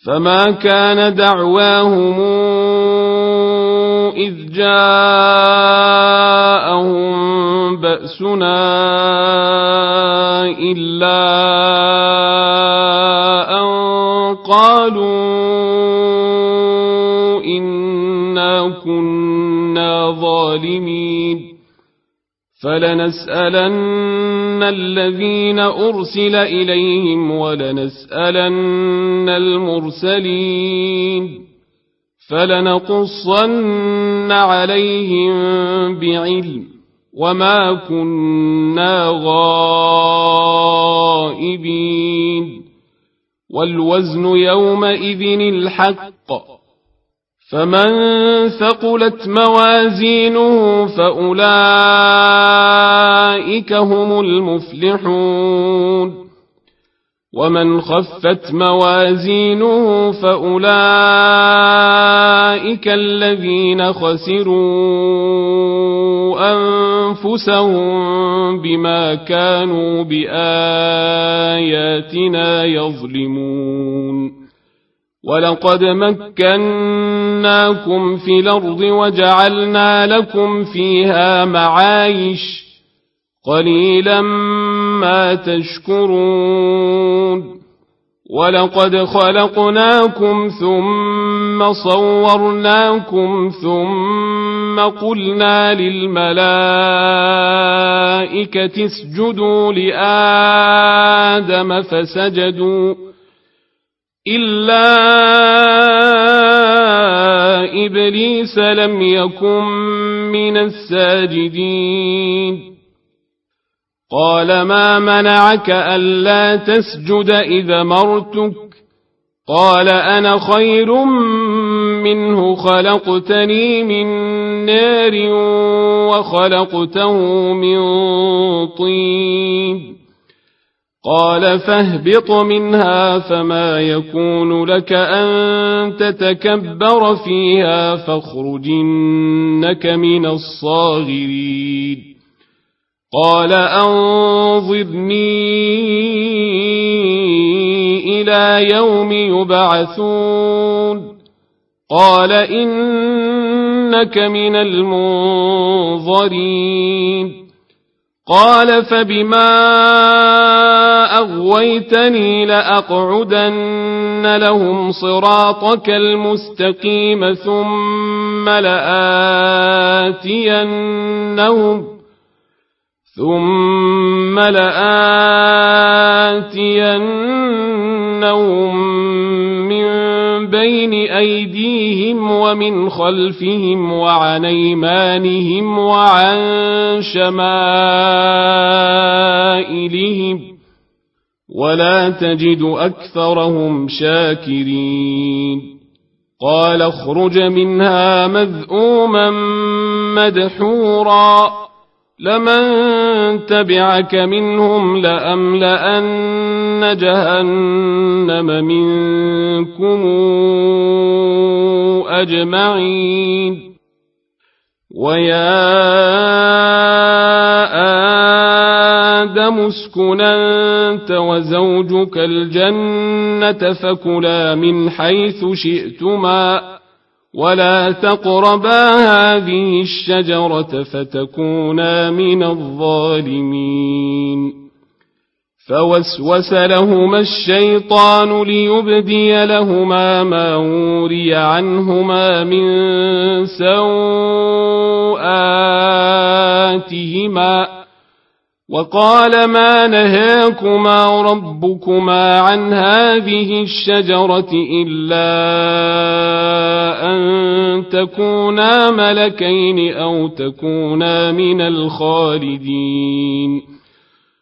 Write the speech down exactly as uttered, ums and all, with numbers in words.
فما كان دعواهم إذ جاءهم بأسنا إلا أن قالوا إنا كنا ظالمين فلنسألن الذين أرسل إليهم ولنسألن المرسلين فلنقصن عليهم بعلم وما كنا غائبين والوزن يومئذ الحق فمن ثقلت موازينه فأولئك هم المفلحون ومن خفت موازينه فأولئك الذين خسروا أنفسهم بما كانوا بآياتنا يظلمون ولقد مكناكم في الأرض وجعلنا لكم فيها معايش قليلا ما تشكرون ولقد خلقناكم ثم صورناكم ثم قلنا للملائكة اسجدوا لآدم فسجدوا إلا إبليس لم يكن من الساجدين قال ما منعك ألا تسجد إذا مرتك قال أنا خير منه خلقتني من نار وخلقته من طين قال فاهبط منها فما يكون لك أن تتكبر فيها فاخرج إنك من الصاغرين قال أنظرني إلى يوم يبعثون قال إنك من المنظرين قال فبما أغويتني لأقعدن لهم صراطك المستقيم ثم لآتينهم ثم لآتينهم من بين أيديهم ومن خلفهم وعن أيمانهم وعن شمائلهم ولا تجد أكثرهم شاكرين قال اخرج منها مذءوما مدحورا لمن تبعك منهم لأملأن جهنم منكم أجمعين ويا آدم اسكن أنت وزوجك الجنة فكلا من حيث شئتما ولا تقربا هذه الشجرة فتكونا من الظالمين فوسوس لهما الشيطان ليبدي لهما ما وري عنهما من سوآتهما وقال ما نهاكما ربكما عن هذه الشجرة إلا أن تكونا ملكين أو تكونا من الخالدين